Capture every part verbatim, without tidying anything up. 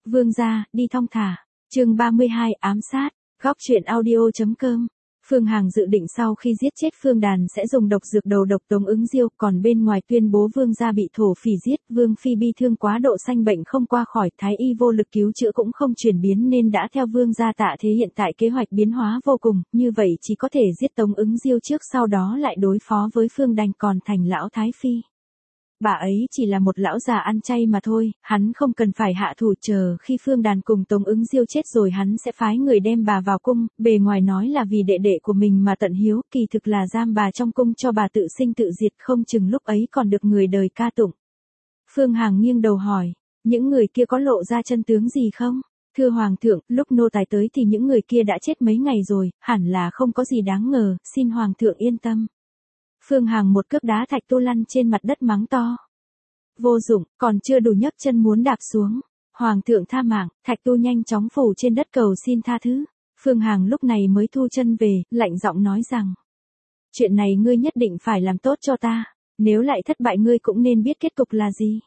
Vương gia, đi thong thả. Chương ba mươi hai ám sát. Góc truyện audio.com. Phương Hằng dự định sau khi giết chết Phương Đàn sẽ dùng độc dược đầu độc Tống Ứng Diêu, còn bên ngoài tuyên bố Vương gia bị thổ phỉ giết, Vương phi bi thương quá độ sanh bệnh không qua khỏi, thái y vô lực cứu chữa cũng không chuyển biến nên đã theo Vương gia tạ thế hiện tại kế hoạch biến hóa vô cùng, như vậy chỉ có thể giết Tống Ứng Diêu trước sau đó lại đối phó với Phương Đành còn thành lão thái phi. Bà ấy chỉ là một lão già ăn chay mà thôi, hắn không cần phải hạ thủ, chờ khi Phương Đàn cùng Tống Ứng Diêu chết rồi hắn sẽ phái người đem bà vào cung, bề ngoài nói là vì đệ đệ của mình mà tận hiếu, kỳ thực là giam bà trong cung cho bà tự sinh tự diệt, không chừng lúc ấy còn được người đời ca tụng. Phương Hằng nghiêng đầu hỏi, những người kia có lộ ra chân tướng gì không? Thưa Hoàng thượng, lúc nô tài tới thì những người kia đã chết mấy ngày rồi, hẳn là không có gì đáng ngờ, xin Hoàng thượng yên tâm. Phương Hằng một cước đá Thạch Tu lăn trên mặt đất mắng to. Vô dụng, còn chưa đủ nhấc chân muốn đạp xuống. Hoàng thượng tha mạng, Thạch Tu nhanh chóng phủ trên đất cầu xin tha thứ. Phương Hằng lúc này mới thu chân về, lạnh giọng nói rằng. Chuyện này ngươi nhất định phải làm tốt cho ta, nếu lại thất bại ngươi cũng nên biết kết cục là gì.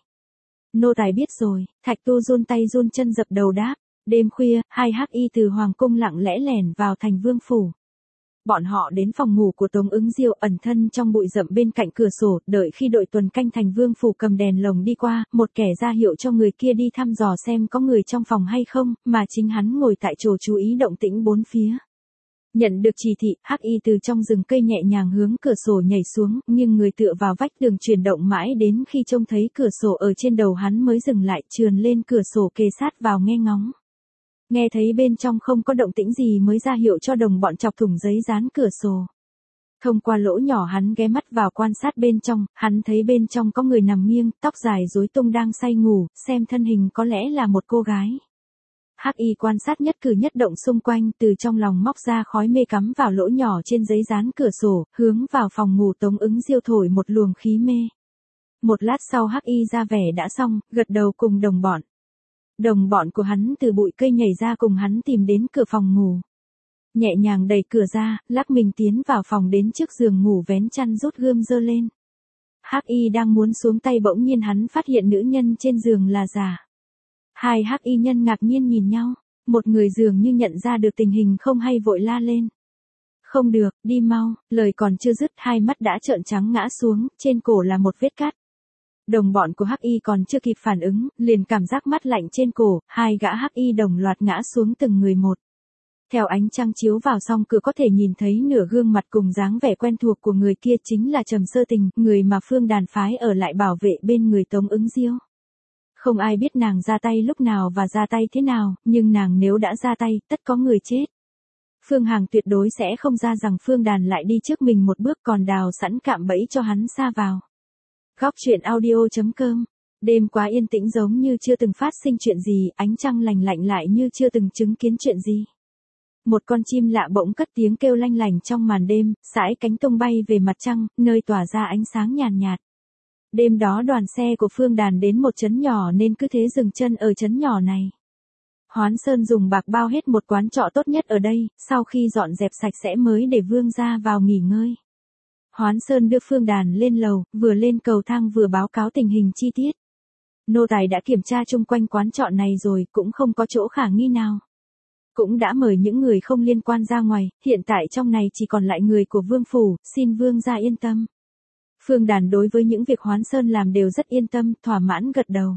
Nô tài biết rồi, Thạch Tu run tay run chân dập đầu đáp. Đêm khuya, hai hắc y từ Hoàng cung lặng lẽ lẻn vào thành Vương phủ. Bọn họ đến phòng ngủ của Tống Ứng Diêu ẩn thân trong bụi rậm bên cạnh cửa sổ, đợi khi đội tuần canh thành Vương phủ cầm đèn lồng đi qua, một kẻ ra hiệu cho người kia đi thăm dò xem có người trong phòng hay không, mà chính hắn ngồi tại chỗ chú ý động tĩnh bốn phía. Nhận được chỉ thị, hắc y từ trong rừng cây nhẹ nhàng hướng cửa sổ nhảy xuống, nhưng người tựa vào vách tường chuyển động mãi đến khi trông thấy cửa sổ ở trên đầu hắn mới dừng lại, trườn lên cửa sổ kề sát vào nghe ngóng. Nghe thấy bên trong không có động tĩnh gì mới ra hiệu cho đồng bọn chọc thủng giấy dán cửa sổ. Thông qua lỗ nhỏ hắn ghé mắt vào quan sát bên trong, hắn thấy bên trong có người nằm nghiêng, tóc dài rối tung đang say ngủ, xem thân hình có lẽ là một cô gái. Hắc y quan sát nhất cử nhất động xung quanh, từ trong lòng móc ra khói mê cắm vào lỗ nhỏ trên giấy dán cửa sổ, hướng vào phòng ngủ Tống Ứng Diêu thổi một luồng khí mê. Một lát sau hắc y ra vẻ đã xong, gật đầu cùng đồng bọn. Đồng bọn của hắn từ bụi cây nhảy ra cùng hắn tìm đến cửa phòng ngủ. Nhẹ nhàng đẩy cửa ra, lắc mình tiến vào phòng đến trước giường ngủ vén chăn rút gươm giơ lên. Hắc y đang muốn xuống tay bỗng nhiên hắn phát hiện nữ nhân trên giường là giả. Hai hắc y nhân ngạc nhiên nhìn nhau, một người dường như nhận ra được tình hình không hay vội la lên. Không được, đi mau, lời còn chưa dứt hai mắt đã trợn trắng ngã xuống, trên cổ là một vết cắt. Đồng bọn của hắc y còn chưa kịp phản ứng, liền cảm giác mát lạnh trên cổ, hai gã hắc y đồng loạt ngã xuống từng người một. Theo ánh trăng chiếu vào song cửa có thể nhìn thấy nửa gương mặt cùng dáng vẻ quen thuộc của người kia chính là Trầm Sơ Tình, người mà Phương Đàn phái ở lại bảo vệ bên người Tống Ứng Diêu. Không ai biết nàng ra tay lúc nào và ra tay thế nào, nhưng nàng nếu đã ra tay, tất có người chết. Phương Hằng tuyệt đối sẽ không ra rằng Phương Đàn lại đi trước mình một bước còn đào sẵn cạm bẫy cho hắn sa vào. Góc truyện audio.com. Đêm quá yên tĩnh giống như chưa từng phát sinh chuyện gì, ánh trăng lành lạnh lại như chưa từng chứng kiến chuyện gì. Một con chim lạ bỗng cất tiếng kêu lanh lành trong màn đêm, sải cánh tung bay về mặt trăng, nơi tỏa ra ánh sáng nhàn nhạt, nhạt. Đêm đó đoàn xe của Phương Đàn đến một trấn nhỏ nên cứ thế dừng chân ở trấn nhỏ này. Hoán Sơn dùng bạc bao hết một quán trọ tốt nhất ở đây, sau khi dọn dẹp sạch sẽ mới để Vương gia vào nghỉ ngơi. Hoán Sơn đưa Phương Đàn lên lầu, vừa lên cầu thang vừa báo cáo tình hình chi tiết. Nô tài đã kiểm tra chung quanh quán trọ này rồi, cũng không có chỗ khả nghi nào. Cũng đã mời những người không liên quan ra ngoài, hiện tại trong này chỉ còn lại người của Vương phủ, xin Vương gia yên tâm. Phương Đàn đối với những việc Hoán Sơn làm đều rất yên tâm, thỏa mãn gật đầu.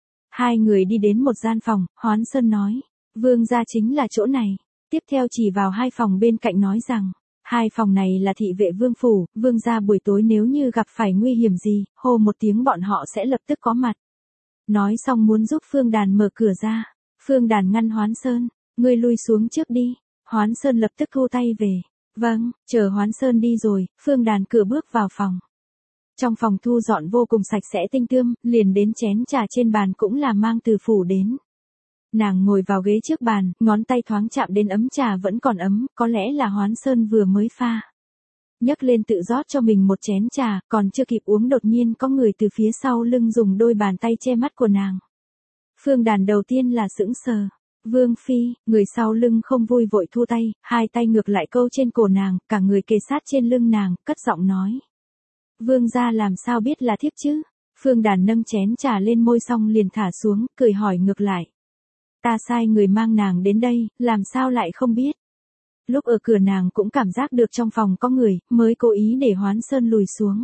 Hai người đi đến một gian phòng, Hoán Sơn nói, Vương gia chính là chỗ này. Tiếp theo chỉ vào hai phòng bên cạnh nói rằng, hai phòng này là thị vệ Vương phủ, Vương gia buổi tối nếu như gặp phải nguy hiểm gì, hô một tiếng bọn họ sẽ lập tức có mặt. Nói xong muốn giúp Phương Đàn mở cửa ra. Phương Đàn ngăn Hoán Sơn, ngươi lui xuống trước đi. Hoán Sơn lập tức thu tay về. Vâng, chờ Hoán Sơn đi rồi, Phương Đàn cửa bước vào phòng. Trong phòng thu dọn vô cùng sạch sẽ tinh tươm, liền đến chén trà trên bàn cũng là mang từ phủ đến. Nàng ngồi vào ghế trước bàn, ngón tay thoáng chạm đến ấm trà vẫn còn ấm, có lẽ là Hoán Sơn vừa mới pha. Nhấc lên tự rót cho mình một chén trà, còn chưa kịp uống đột nhiên có người từ phía sau lưng dùng đôi bàn tay che mắt của nàng. Phương Đàn đầu tiên là sững sờ. Vương phi, người sau lưng không vui vội thu tay, hai tay ngược lại câu trên cổ nàng, cả người kề sát trên lưng nàng, cất giọng nói. Vương gia làm sao biết là thiếp chứ? Phương Đàn nâng chén trà lên môi xong liền thả xuống, cười hỏi ngược lại. Ta sai người mang nàng đến đây, làm sao lại không biết. Lúc ở cửa nàng cũng cảm giác được trong phòng có người, mới cố ý để Hoán Sơn lùi xuống.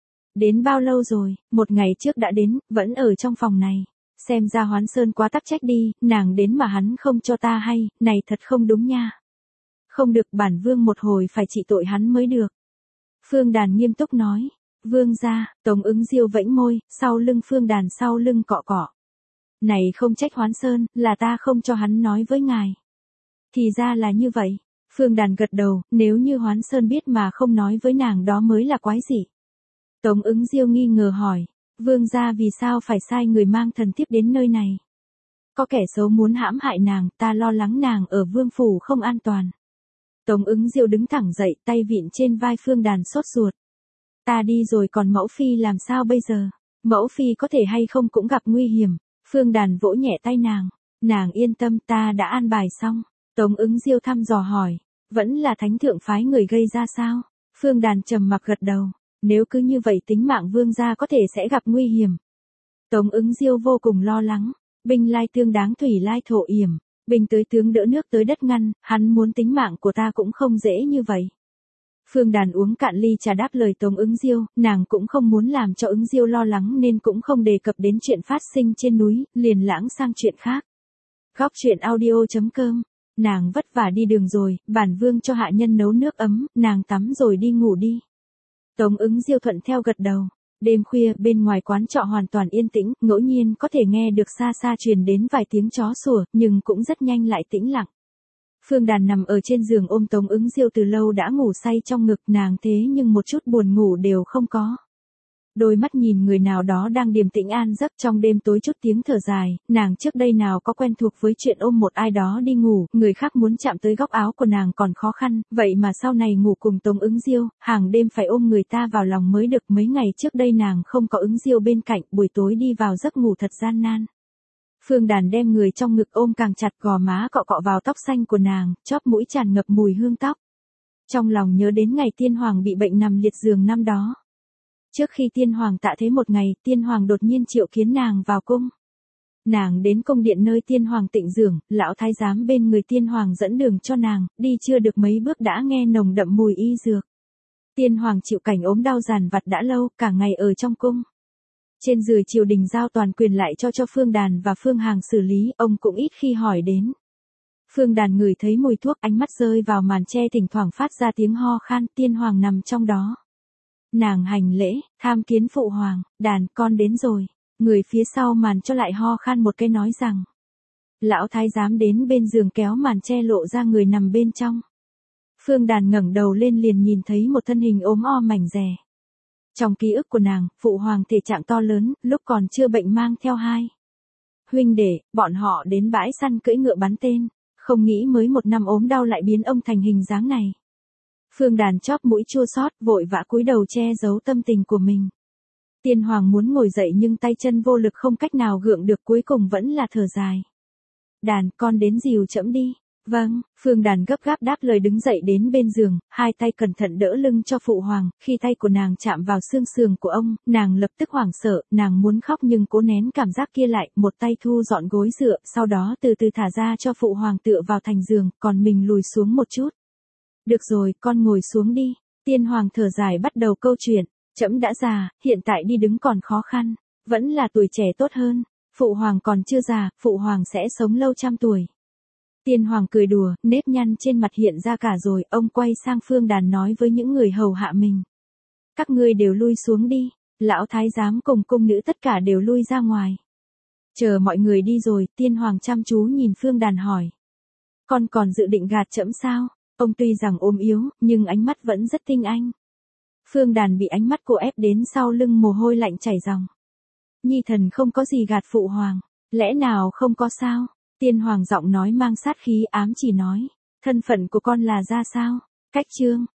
Đến bao lâu rồi, một ngày trước đã đến, vẫn ở trong phòng này. Xem ra Hoán Sơn quá tắc trách đi, nàng đến mà hắn không cho ta hay, này thật không đúng nha. Không được, bản vương một hồi phải trị tội hắn mới được. Phương Đàn nghiêm túc nói. Vương gia, Tống Ứng Diêu vẫy môi, sau lưng Phương Đàn sau lưng cọ cọ. Này không trách Hoán Sơn, là ta không cho hắn nói với ngài. Thì ra là như vậy. Phương Đàn gật đầu, nếu như Hoán Sơn biết mà không nói với nàng đó mới là quái gì. Tống Ứng Diêu nghi ngờ hỏi. Vương gia vì sao phải sai người mang thần thiếp đến nơi này? Có kẻ xấu muốn hãm hại nàng, ta lo lắng nàng ở vương phủ không an toàn. Tống Ứng Diêu đứng thẳng dậy, tay vịn trên vai Phương Đàn sốt ruột. Ta đi rồi còn mẫu phi làm sao bây giờ? Mẫu phi có thể hay không cũng gặp nguy hiểm. Phương Đàn vỗ nhẹ tay nàng. Nàng yên tâm, ta đã an bài xong. Tống Ứng Diêu thăm dò hỏi. Vẫn là thánh thượng phái người gây ra sao? Phương Đàn trầm mặc gật đầu. Nếu cứ như vậy tính mạng vương gia có thể sẽ gặp nguy hiểm. Tống Ứng Diêu vô cùng lo lắng. Binh lai tương đáng thủy lai thổ yểm. Binh tới tướng đỡ nước tới đất ngăn, hắn muốn tính mạng của ta cũng không dễ như vậy. Phương Đàn uống cạn ly trà đáp lời Tống Ứng Diêu, nàng cũng không muốn làm cho Ứng Diêu lo lắng nên cũng không đề cập đến chuyện phát sinh trên núi, liền lãng sang chuyện khác. Góc truyện audio chấm com. Nàng vất vả đi đường rồi, bản vương cho hạ nhân nấu nước ấm, nàng tắm rồi đi ngủ đi. Tống Ứng Diêu thuận theo gật đầu. Đêm khuya, bên ngoài quán trọ hoàn toàn yên tĩnh, ngẫu nhiên có thể nghe được xa xa truyền đến vài tiếng chó sủa, nhưng cũng rất nhanh lại tĩnh lặng. Phương Đàn nằm ở trên giường ôm Tống Ứng Diêu từ lâu đã ngủ say trong ngực nàng, thế nhưng một chút buồn ngủ đều không có. Đôi mắt nhìn người nào đó đang điềm tĩnh an giấc trong đêm tối, chút tiếng thở dài, nàng trước đây nào có quen thuộc với chuyện ôm một ai đó đi ngủ, người khác muốn chạm tới góc áo của nàng còn khó khăn, vậy mà sau này ngủ cùng Tống Ứng Diêu, hàng đêm phải ôm người ta vào lòng mới được. Mấy ngày trước đây nàng không có Ứng Diêu bên cạnh, buổi tối đi vào giấc ngủ thật gian nan. Phương Đàn đem người trong ngực ôm càng chặt, gò má cọ cọ vào tóc xanh của nàng, chóp mũi tràn ngập mùi hương tóc. Trong lòng nhớ đến ngày Tiên Hoàng bị bệnh nằm liệt giường năm đó. Trước khi Tiên Hoàng tạ thế một ngày, Tiên Hoàng đột nhiên triệu kiến nàng vào cung. Nàng đến cung điện nơi Tiên Hoàng tịnh dưỡng, lão thái giám bên người Tiên Hoàng dẫn đường cho nàng, đi chưa được mấy bước đã nghe nồng đậm mùi y dược. Tiên Hoàng chịu cảnh ốm đau dằn vặt đã lâu, cả ngày ở trong cung. Trên giường triều đình giao toàn quyền lại cho cho Phương Đàn và Phương Hằng xử lý, ông cũng ít khi hỏi đến. Phương Đàn ngửi thấy mùi thuốc, ánh mắt rơi vào màn che thỉnh thoảng phát ra tiếng ho khan, Tiên Hoàng nằm trong đó. Nàng hành lễ, tham kiến phụ hoàng, Đàn con đến rồi. Người phía sau màn cho lại ho khan một cái nói rằng. Lão thái giám đến bên giường kéo màn che lộ ra người nằm bên trong. Phương Đàn ngẩng đầu lên liền nhìn thấy một thân hình ốm o mảnh dè. Trong ký ức của nàng, phụ hoàng thể trạng to lớn, lúc còn chưa bệnh mang theo hai huynh đệ, bọn họ đến bãi săn cưỡi ngựa bắn tên, không nghĩ mới một năm ốm đau lại biến ông thành hình dáng này. Phương Đàn chóp mũi chua xót, vội vã cúi đầu che giấu tâm tình của mình. Tiên Hoàng muốn ngồi dậy nhưng tay chân vô lực không cách nào gượng được, cuối cùng vẫn là thở dài. Đàn, con đến dìu trẫm đi. Vâng, Phương Đàn gấp gáp đáp lời đứng dậy đến bên giường, hai tay cẩn thận đỡ lưng cho phụ hoàng, khi tay của nàng chạm vào xương sườn của ông, nàng lập tức hoảng sợ, nàng muốn khóc nhưng cố nén cảm giác kia lại, một tay thu dọn gối dựa, sau đó từ từ thả ra cho phụ hoàng tựa vào thành giường, còn mình lùi xuống một chút. Được rồi, con ngồi xuống đi. Tiên Hoàng thở dài bắt đầu câu chuyện, trẫm đã già, hiện tại đi đứng còn khó khăn, vẫn là tuổi trẻ tốt hơn, phụ hoàng còn chưa già, phụ hoàng sẽ sống lâu trăm tuổi. Tiên Hoàng cười đùa, nếp nhăn trên mặt hiện ra cả rồi, ông quay sang Phương Đàn nói với những người hầu hạ mình. Các ngươi đều lui xuống đi, lão thái giám cùng cung nữ tất cả đều lui ra ngoài. Chờ mọi người đi rồi, Tiên Hoàng chăm chú nhìn Phương Đàn hỏi. Con còn dự định gạt trẫm sao? Ông tuy rằng ốm yếu, nhưng ánh mắt vẫn rất tinh anh. Phương Đàn bị ánh mắt cô ép đến sau lưng mồ hôi lạnh chảy ròng. Nhi thần không có gì gạt phụ hoàng, lẽ nào không có sao? Tiên Hoàng giọng nói mang sát khí ám chỉ nói, thân phận của con là ra sao? Cách chương,